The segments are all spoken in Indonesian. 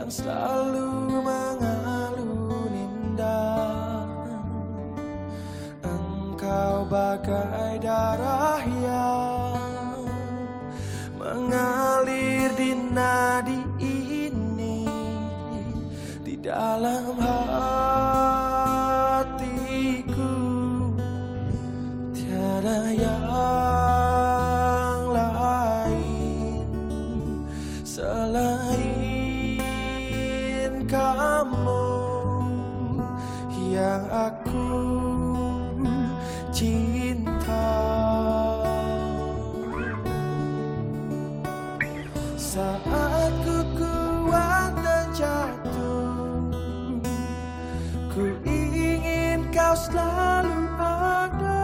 selalu mengalun indah. Engkau bagai darah yang mengalir di nadi ini, di dalam hatiku tiada yang lain selain kamu yang aku cinta. Saat ku kuat dan jatuh, ku ingin kau selalu ada.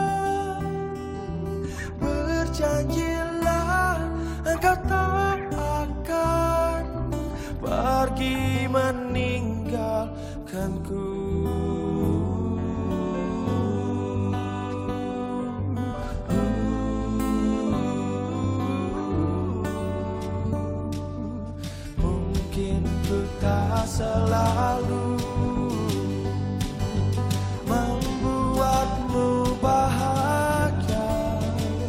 Berjanjilah engkau tak akan pergi meninggalkanku. Mungkin ku tak selalu membuatmu bahagia,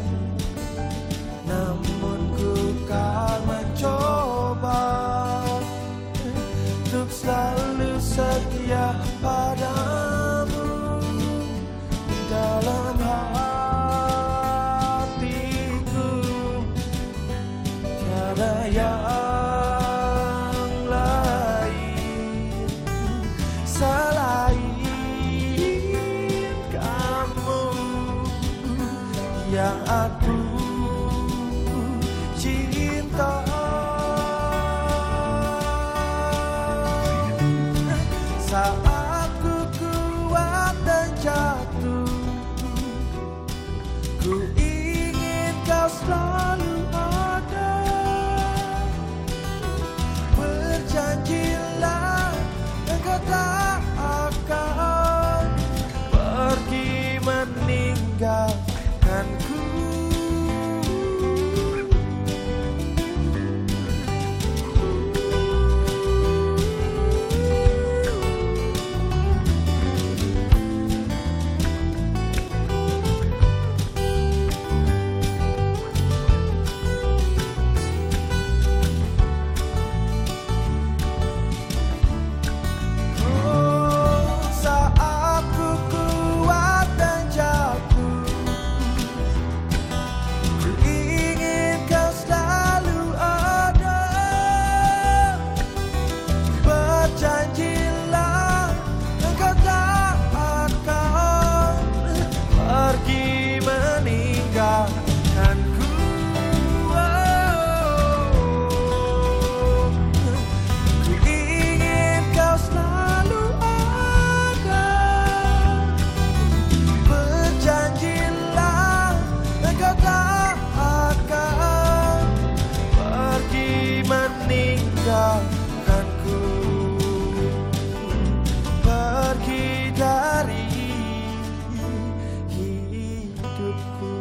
namun ku kan mencoba untuk selalu setia padamu. Di dalam hatiku tiada yang lain selain kamu yang aku cinta. Saat ku kuat dan jatuh, ku ingin kau selalu ada. Berjanjilah engkau tak akan pergi meninggalkanku. Meninggalkanku, pergi dari hidupku.